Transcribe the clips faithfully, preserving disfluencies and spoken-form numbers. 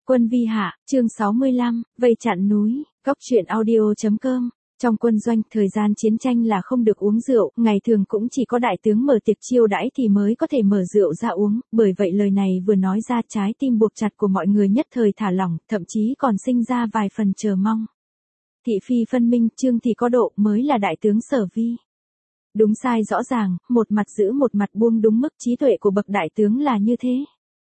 Quân vi hạ, chương sáu mươi lăm, vây chặn núi, góc truyện audio chấm com. Trong quân doanh, thời gian chiến tranh là không được uống rượu, ngày thường cũng chỉ có đại tướng mở tiệc chiêu đãi thì mới có thể mở rượu ra uống, bởi vậy lời này vừa nói ra trái tim buộc chặt của mọi người nhất thời thả lỏng, thậm chí còn sinh ra vài phần chờ mong. Thị phi phân minh, Trương thì có độ, mới là đại tướng Sở Vi. Đúng sai rõ ràng, một mặt giữ một mặt buông, đúng mức trí tuệ của bậc đại tướng là như thế.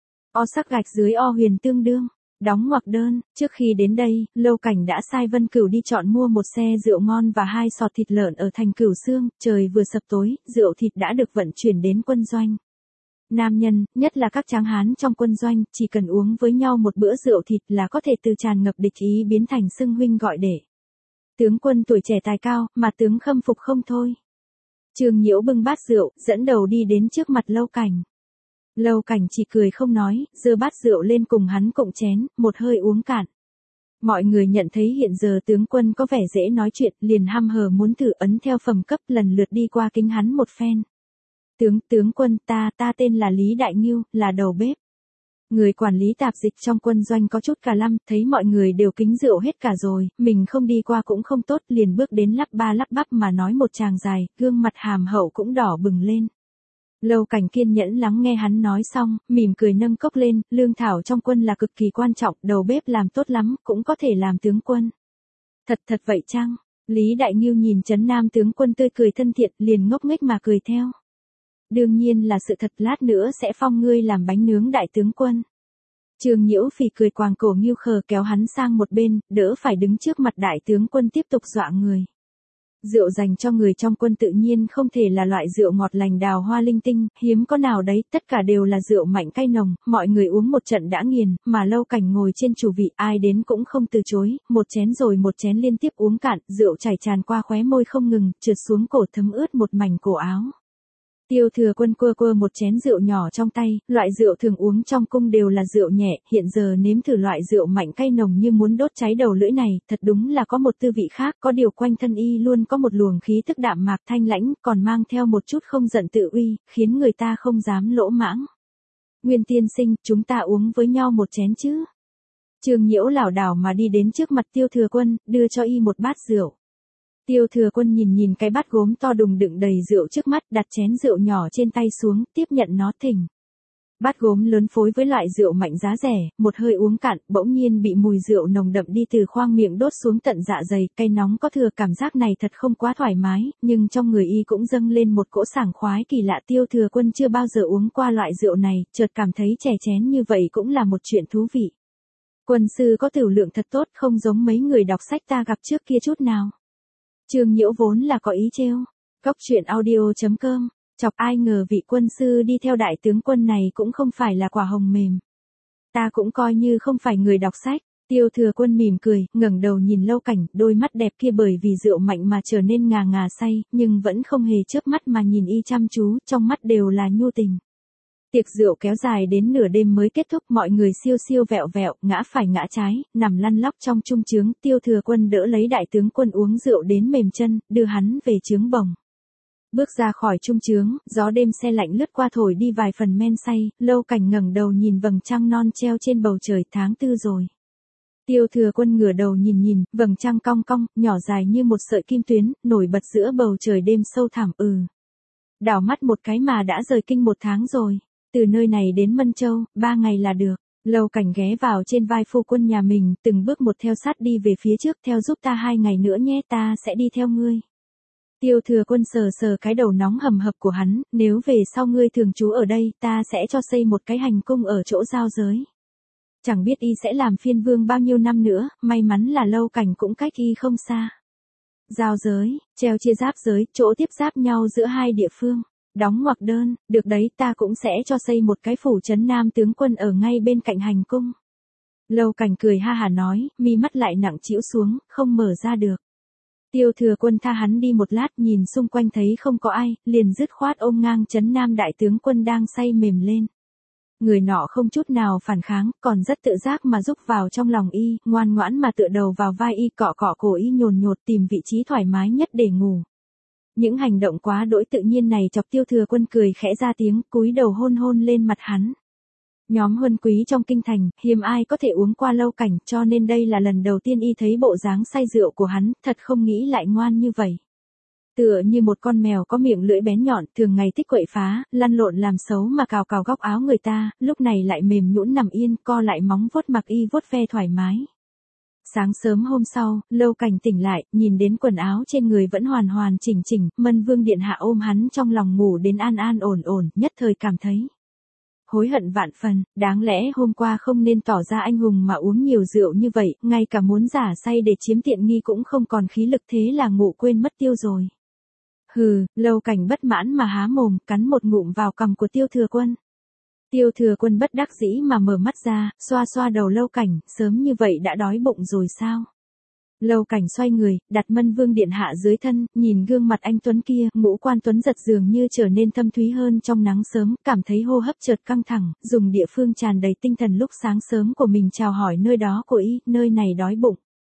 O sắc gạch dưới o huyền tương đương. Đóng ngoặc đơn, trước khi đến đây, Lâu Cảnh đã sai Vân Cửu đi chọn mua một xe rượu ngon và hai sọt thịt lợn ở thành Cửu Xương, trời vừa sập tối, rượu thịt đã được vận chuyển đến quân doanh. Nam nhân, nhất là các tráng hán trong quân doanh, chỉ cần uống với nhau một bữa rượu thịt là có thể từ tràn ngập địch ý biến thành xưng huynh gọi đệ. Tướng quân tuổi trẻ tài cao, mà tướng khâm phục không thôi. Trương Nhiễu bưng bát rượu, dẫn đầu đi đến trước mặt Lâu Cảnh. Lâu Cảnh chỉ cười không nói, giơ bát rượu lên cùng hắn cộng chén, một hơi uống cạn. Mọi người nhận thấy hiện giờ tướng quân có vẻ dễ nói chuyện, liền hăm hờ muốn thử ấn theo phẩm cấp, lần lượt đi qua kính hắn một phen. Tướng, tướng quân, ta, ta tên là Lý Đại Ngưu, là đầu bếp. Người quản lý tạp dịch trong quân doanh có chút cả lăm, thấy mọi người đều kính rượu hết cả rồi, mình không đi qua cũng không tốt, liền bước đến lắp ba lắp bắp mà nói một tràng dài, gương mặt hàm hậu cũng đỏ bừng lên. Lâu Cảnh kiên nhẫn lắng nghe hắn nói xong, mỉm cười nâng cốc lên, lương thảo trong quân là cực kỳ quan trọng, đầu bếp làm tốt lắm, cũng có thể làm tướng quân. Thật thật vậy chăng? Lý Đại Ngưu nhìn Trấn Nam tướng quân tươi cười thân thiện, liền ngốc nghếch mà cười theo. Đương nhiên là sự thật, lát nữa sẽ phong ngươi làm bánh nướng đại tướng quân. Trương Nhiễu phì cười quàng cổ Ngưu khờ kéo hắn sang một bên, đỡ phải đứng trước mặt đại tướng quân tiếp tục dọa người. Rượu dành cho người trong quân tự nhiên không thể là loại rượu ngọt lành đào hoa linh tinh, hiếm có nào đấy, tất cả đều là rượu mạnh cay nồng, mọi người uống một trận đã nghiền, mà Lâu Cảnh ngồi trên chủ vị, ai đến cũng không từ chối, một chén rồi một chén liên tiếp uống cạn, rượu chảy tràn qua khóe môi không ngừng, trượt xuống cổ thấm ướt một mảnh cổ áo. Tiêu Thừa Quân quơ quơ một chén rượu nhỏ trong tay, loại rượu thường uống trong cung đều là rượu nhẹ, hiện giờ nếm thử loại rượu mạnh cay nồng như muốn đốt cháy đầu lưỡi này, thật đúng là có một tư vị khác, có điều quanh thân y luôn có một luồng khí tức đạm mạc thanh lãnh, còn mang theo một chút không giận tự uy, khiến người ta không dám lỗ mãng. Nguyên tiên sinh, chúng ta uống với nhau một chén chứ? Trương Nhiễu lảo đảo mà đi đến trước mặt Tiêu Thừa Quân, đưa cho y một bát rượu. Tiêu Thừa Quân nhìn nhìn cái bát gốm to đùng đựng đầy rượu trước mắt, đặt chén rượu nhỏ trên tay xuống, tiếp nhận nó thỉnh. Bát gốm lớn phối với loại rượu mạnh giá rẻ, một hơi uống cạn, bỗng nhiên bị mùi rượu nồng đậm đi từ khoang miệng đốt xuống tận dạ dày, cay nóng có thừa, cảm giác này thật không quá thoải mái, nhưng trong người y cũng dâng lên một cỗ sảng khoái kỳ lạ. Tiêu Thừa Quân chưa bao giờ uống qua loại rượu này, chợt cảm thấy chè chén như vậy cũng là một chuyện thú vị. Quân sư có tửu lượng thật tốt, không giống mấy người đọc sách ta gặp trước kia chút nào. Trương Nhiễu vốn là có ý trêu. Góc truyện audio chấm com. Chọc ai ngờ vị quân sư đi theo đại tướng quân này cũng không phải là quả hồng mềm. Ta cũng coi như không phải người đọc sách. Tiêu Thừa Quân mỉm cười, ngẩng đầu nhìn Lâu Cảnh, đôi mắt đẹp kia bởi vì rượu mạnh mà trở nên ngà ngà say, nhưng vẫn không hề chớp mắt mà nhìn y chăm chú, trong mắt đều là nhu tình. Tiệc rượu kéo dài đến nửa đêm mới kết thúc, mọi người siêu siêu vẹo vẹo, ngã phải ngã trái, nằm lăn lóc trong trung trướng. Tiêu Thừa Quân đỡ lấy đại tướng quân uống rượu đến mềm chân, đưa hắn về trướng bồng. Bước ra khỏi trung trướng, gió đêm se lạnh lướt qua thổi đi vài phần men say, Lâu Cảnh ngẩng đầu nhìn vầng trăng non treo trên bầu trời, tháng tư rồi. Tiêu Thừa Quân ngửa đầu nhìn nhìn, vầng trăng cong cong, nhỏ dài như một sợi kim tuyến, nổi bật giữa bầu trời đêm sâu thẳm. Ừ. Đảo mắt một cái mà đã rời kinh một tháng rồi. Từ nơi này đến Mân Châu, ba ngày là được. Lâu Cảnh ghé vào trên vai phu quân nhà mình, từng bước một theo sát đi về phía trước, theo giúp ta hai ngày nữa nhé, ta sẽ đi theo ngươi. Tiêu Thừa Quân sờ sờ cái đầu nóng hầm hập của hắn, nếu về sau ngươi thường trú ở đây, ta sẽ cho xây một cái hành cung ở chỗ giao giới. Chẳng biết y sẽ làm phiên vương bao nhiêu năm nữa, may mắn là Lâu Cảnh cũng cách y không xa. Giao giới, treo chia giáp giới, chỗ tiếp giáp nhau giữa hai địa phương. Đóng ngoặc đơn, được đấy, ta cũng sẽ cho xây một cái phủ Trấn Nam tướng quân ở ngay bên cạnh hành cung. Lâu Cảnh cười ha hả nói, mi mắt lại nặng trĩu xuống, không mở ra được. Tiêu Thừa Quân tha hắn đi một lát, nhìn xung quanh thấy không có ai, liền dứt khoát ôm ngang Trấn Nam đại tướng quân đang say mềm lên. Người nọ không chút nào phản kháng, còn rất tự giác mà rúc vào trong lòng y, ngoan ngoãn mà tựa đầu vào vai y, cọ cọ cổ y, nhồn nhột tìm vị trí thoải mái nhất để ngủ. Những hành động quá đỗi tự nhiên này chọc Tiêu Thừa Quân cười khẽ ra tiếng, cúi đầu hôn hôn lên mặt hắn. Nhóm huân quý trong kinh thành, hiếm ai có thể uống qua Lâu Cảnh, cho nên đây là lần đầu tiên y thấy bộ dáng say rượu của hắn, thật không nghĩ lại ngoan như vậy. Tựa như một con mèo có miệng lưỡi bén nhọn, thường ngày thích quậy phá, lăn lộn làm xấu mà cào cào góc áo người ta, lúc này lại mềm nhũn nằm yên, co lại móng vuốt mặc y vuốt ve thoải mái. Sáng sớm hôm sau, Lâu Cảnh tỉnh lại, nhìn đến quần áo trên người vẫn hoàn hoàn chỉnh chỉnh, Mân Vương điện hạ ôm hắn trong lòng ngủ đến an an ổn ổn, nhất thời cảm thấy hối hận vạn phần, đáng lẽ hôm qua không nên tỏ ra anh hùng mà uống nhiều rượu như vậy, ngay cả muốn giả say để chiếm tiện nghi cũng không còn khí lực, thế là ngủ quên mất tiêu rồi. Hừ, Lâu Cảnh bất mãn mà há mồm, cắn một ngụm vào cằm của Tiêu Thừa Quân. Tiêu Thừa Quân bất đắc dĩ mà mở mắt ra, xoa xoa đầu Lâu Cảnh, sớm như vậy đã đói bụng rồi sao? Lâu Cảnh xoay người, đặt Mân Vương điện hạ dưới thân, nhìn gương mặt anh tuấn kia, ngũ quan tuấn giật dường như trở nên thâm thúy hơn trong nắng sớm, cảm thấy hô hấp chợt căng thẳng, dùng địa phương tràn đầy tinh thần lúc sáng sớm của mình chào hỏi nơi đó của y, nơi này đói bụng.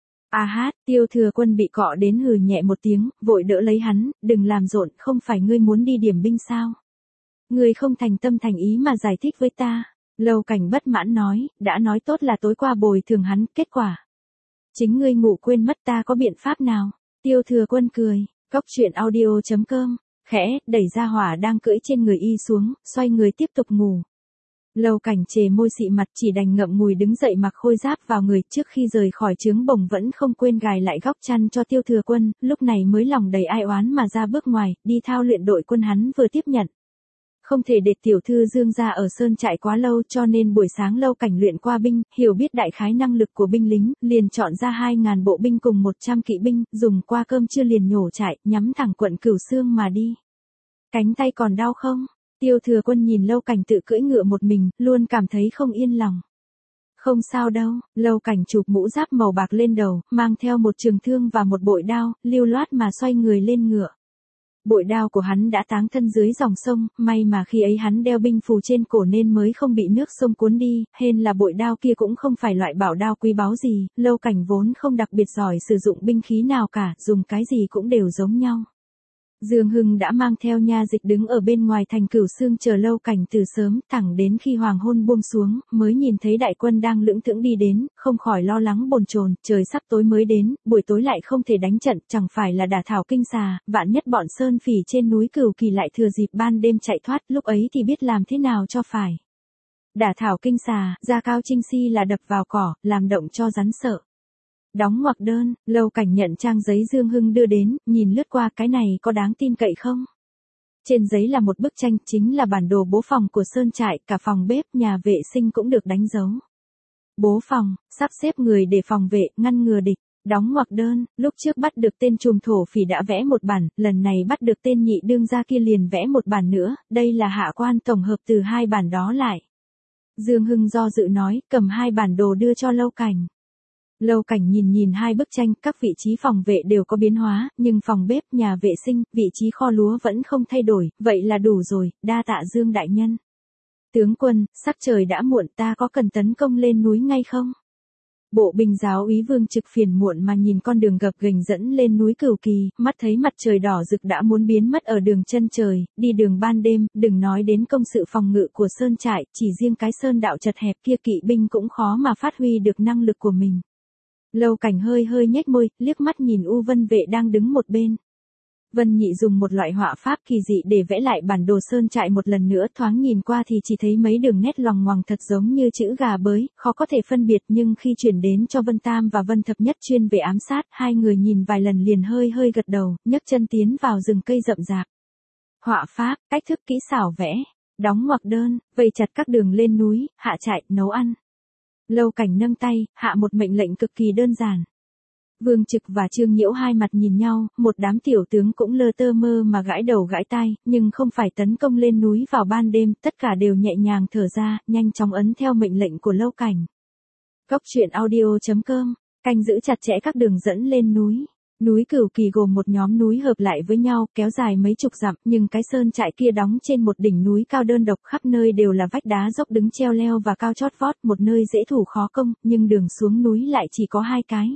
A hát, Tiêu Thừa Quân bị cọ đến hừ nhẹ một tiếng, vội đỡ lấy hắn, đừng làm rộn, không phải ngươi muốn đi điểm binh sao? Ngươi không thành tâm thành ý mà giải thích với ta. Lâu Cảnh bất mãn nói, đã nói tốt là tối qua bồi thường hắn, kết quả chính ngươi ngủ quên mất, ta có biện pháp nào? Tiêu Thừa Quân cười, cóc truyện audio chấm com, khẽ, đẩy ra hỏa đang cưỡi trên người y xuống, xoay người tiếp tục ngủ. Lâu Cảnh chề môi xị mặt, chỉ đành ngậm ngùi đứng dậy mặc khôi giáp vào người, trước khi rời khỏi trướng bồng vẫn không quên gài lại góc chăn cho Tiêu Thừa Quân, lúc này mới lòng đầy ai oán mà ra bước ngoài, đi thao luyện đội quân hắn vừa tiếp nhận. Không thể để tiểu thư Dương gia ở sơn trại quá lâu, cho nên buổi sáng Lâu Cảnh luyện qua binh, hiểu biết đại khái năng lực của binh lính, liền chọn ra hai ngàn bộ binh cùng một trăm kỵ binh, dùng qua cơm trưa liền nhổ trại, nhắm thẳng quận Cửu Xương mà đi. Cánh tay còn đau không? Tiêu Thừa Quân nhìn Lâu Cảnh tự cưỡi ngựa một mình, luôn cảm thấy không yên lòng. Không sao đâu, Lâu Cảnh chụp mũ giáp màu bạc lên đầu, mang theo một trường thương và một bội đao, lưu loát mà xoay người lên ngựa. Bội đao của hắn đã táng thân dưới dòng sông, may mà khi ấy hắn đeo binh phù trên cổ nên mới không bị nước sông cuốn đi, hên là bội đao kia cũng không phải loại bảo đao quý báu gì, Lâu Cảnh vốn không đặc biệt giỏi sử dụng binh khí nào cả, dùng cái gì cũng đều giống nhau. Dương Hưng đã mang theo nha dịch đứng ở bên ngoài thành Cửu Xương chờ Lâu Cảnh từ sớm, thẳng đến khi hoàng hôn buông xuống, mới nhìn thấy đại quân đang lững thững đi đến, không khỏi lo lắng bồn chồn, trời sắp tối mới đến, buổi tối lại không thể đánh trận, chẳng phải là đả thảo kinh xà, vạn nhất bọn sơn phỉ trên núi Cửu Kỳ lại thừa dịp ban đêm chạy thoát, lúc ấy thì biết làm thế nào cho phải. Đả thảo kinh xà, Gia Cao Trinh Si là đập vào cỏ, làm động cho rắn sợ. Đóng ngoặc đơn, Lâu Cảnh nhận trang giấy Dương Hưng đưa đến, nhìn lướt qua, cái này có đáng tin cậy không? Trên giấy là một bức tranh, chính là bản đồ bố phòng của sơn trại, cả phòng bếp, nhà vệ sinh cũng được đánh dấu. Bố phòng, sắp xếp người để phòng vệ, ngăn ngừa địch. Đóng ngoặc đơn, lúc trước bắt được tên trùm thổ phỉ đã vẽ một bản, lần này bắt được tên nhị đương gia kia liền vẽ một bản nữa, đây là hạ quan tổng hợp từ hai bản đó lại. Dương Hưng do dự nói, cầm hai bản đồ đưa cho Lâu Cảnh. Lâu Cảnh nhìn nhìn hai bức tranh, các vị trí phòng vệ đều có biến hóa, nhưng phòng bếp, nhà vệ sinh, vị trí kho lúa vẫn không thay đổi, vậy là đủ rồi, đa tạ Dương đại nhân. Tướng quân, sắc trời đã muộn, ta có cần tấn công lên núi ngay không? Bộ binh giáo úy Vương Trực phiền muộn mà nhìn con đường gập ghềnh dẫn lên núi Cửu Kỳ, mắt thấy mặt trời đỏ rực đã muốn biến mất ở đường chân trời, đi đường ban đêm, đừng nói đến công sự phòng ngự của sơn trại, chỉ riêng cái sơn đạo chật hẹp kia kỵ binh cũng khó mà phát huy được năng lực của mình. Lâu Cảnh hơi hơi nhếch môi, liếc mắt nhìn U Vân Vệ đang đứng một bên. Vân Nhị dùng một loại họa pháp kỳ dị để vẽ lại bản đồ sơn trại một lần nữa, thoáng nhìn qua thì chỉ thấy mấy đường nét loằng ngoằng thật giống như chữ gà bới, khó có thể phân biệt, nhưng khi chuyển đến cho Vân Tam và Vân Thập Nhất chuyên về ám sát, hai người nhìn vài lần liền hơi hơi gật đầu, nhấc chân tiến vào rừng cây rậm rạp. Họa pháp, cách thức kỹ xảo vẽ, đóng ngoặc đơn, vây chặt các đường lên núi, hạ trại, nấu ăn. Lâu Cảnh nâng tay, hạ một mệnh lệnh cực kỳ đơn giản. Vương Trực và Trương Nhiễu hai mặt nhìn nhau, một đám tiểu tướng cũng lơ tơ mơ mà gãi đầu gãi tai, nhưng không phải tấn công lên núi vào ban đêm, tất cả đều nhẹ nhàng thở ra, nhanh chóng ấn theo mệnh lệnh của Lâu Cảnh. Cóc truyện audio chấm com, canh giữ chặt chẽ các đường dẫn lên núi. Núi Cửu Kỳ gồm một nhóm núi hợp lại với nhau, kéo dài mấy chục dặm, nhưng cái sơn trại kia đóng trên một đỉnh núi cao đơn độc, khắp nơi đều là vách đá dốc đứng treo leo và cao chót vót, một nơi dễ thủ khó công, nhưng đường xuống núi lại chỉ có hai cái.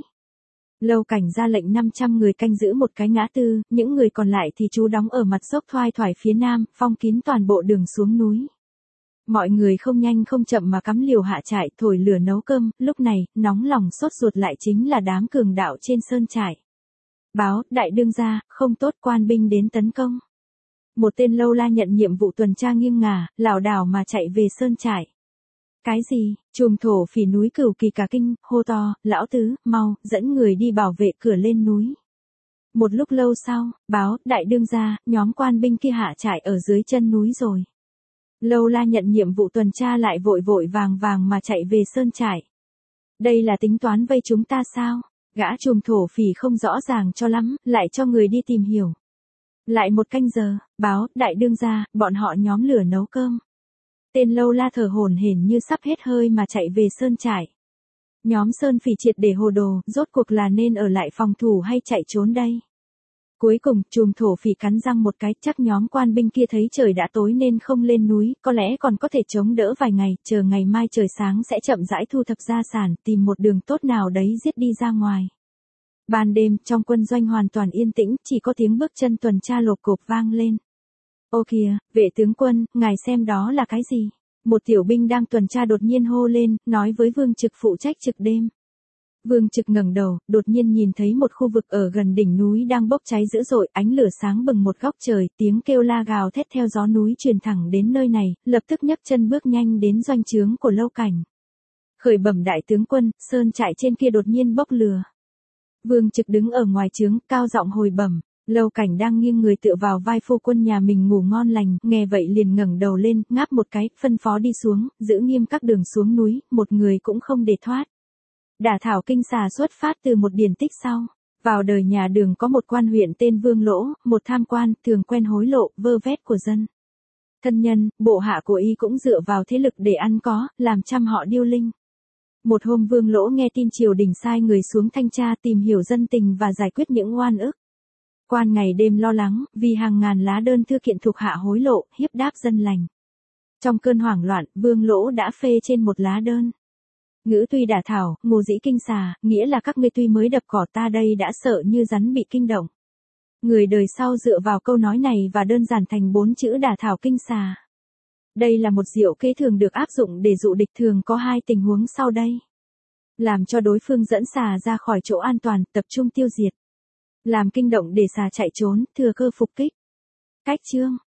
Lâu Cảnh ra lệnh năm trăm người canh giữ một cái ngã tư, những người còn lại thì trú đóng ở mặt dốc thoai thoải phía nam, phong kín toàn bộ đường xuống núi. Mọi người không nhanh không chậm mà cắm liều hạ trại thổi lửa nấu cơm, lúc này, nóng lòng sốt ruột lại chính là đám cường đạo trên sơn trại. Báo, đại đương gia, không tốt, quan binh đến tấn công. Một tên lâu la nhận nhiệm vụ tuần tra nghiêng ngả, lảo đảo mà chạy về sơn trại. Cái gì? Trùm thổ phỉ núi Cửu Kỳ cả kinh, hô to, lão tứ, mau, dẫn người đi bảo vệ cửa lên núi. Một lúc lâu sau, báo, đại đương gia, nhóm quan binh kia hạ trại ở dưới chân núi rồi. Lâu la nhận nhiệm vụ tuần tra lại vội vội vàng vàng mà chạy về sơn trại. Đây là tính toán vây chúng ta sao? Gã trùm thổ phỉ không rõ ràng cho lắm, lại cho người đi tìm hiểu. Lại một canh giờ, báo, đại đương gia, bọn họ nhóm lửa nấu cơm. Tên lâu la thở hổn hển như sắp hết hơi mà chạy về sơn trại. Nhóm sơn phỉ triệt để hồ đồ, rốt cuộc là nên ở lại phòng thủ hay chạy trốn đây? Cuối cùng, trùm thổ phỉ cắn răng một cái, chắc nhóm quan binh kia thấy trời đã tối nên không lên núi, có lẽ còn có thể chống đỡ vài ngày, chờ ngày mai trời sáng sẽ chậm rãi thu thập gia sản, tìm một đường tốt nào đấy giết đi ra ngoài. Ban đêm, trong quân doanh hoàn toàn yên tĩnh, chỉ có tiếng bước chân tuần tra lộp cộp vang lên. Ô kìa, vệ tướng quân, ngài xem đó là cái gì? Một tiểu binh đang tuần tra đột nhiên hô lên, nói với Vương Trực phụ trách trực đêm. Vương Trực ngẩng đầu, đột nhiên nhìn thấy một khu vực ở gần đỉnh núi đang bốc cháy dữ dội, ánh lửa sáng bừng một góc trời, tiếng kêu la gào thét theo gió núi truyền thẳng đến nơi này, lập tức nhấc chân bước nhanh đến doanh trướng của Lâu Cảnh. Khởi bẩm đại tướng quân, sơn trại trên kia đột nhiên bốc lửa. Vương Trực đứng ở ngoài trướng, cao giọng hồi bẩm. Lâu Cảnh đang nghiêng người tựa vào vai phu quân nhà mình ngủ ngon lành, nghe vậy liền ngẩng đầu lên, ngáp một cái, phân phó đi xuống, giữ nghiêm các đường xuống núi, một người cũng không để thoát. Đả thảo kinh xà xuất phát từ một điển tích sau. Vào đời nhà Đường có một quan huyện tên Vương Lỗ, một tham quan, thường quen hối lộ, vơ vét của dân. Thân nhân, bộ hạ của y cũng dựa vào thế lực để ăn có, làm trăm họ điêu linh. Một hôm Vương Lỗ nghe tin triều đình sai người xuống thanh tra tìm hiểu dân tình và giải quyết những oan ức. Quan ngày đêm lo lắng, vì hàng ngàn lá đơn thư kiện thuộc hạ hối lộ, hiếp đáp dân lành. Trong cơn hoảng loạn, Vương Lỗ đã phê trên một lá đơn. Ngữ tuy đả thảo, ngô dĩ kinh xà, nghĩa là các ngươi tuy mới đập cỏ ta đây đã sợ như rắn bị kinh động. Người đời sau dựa vào câu nói này và đơn giản thành bốn chữ đả thảo kinh xà. Đây là một diệu kế thường được áp dụng để dụ địch, thường có hai tình huống sau đây. Làm cho đối phương dẫn xà ra khỏi chỗ an toàn, tập trung tiêu diệt. Làm kinh động để xà chạy trốn, thừa cơ phục kích. Cách chương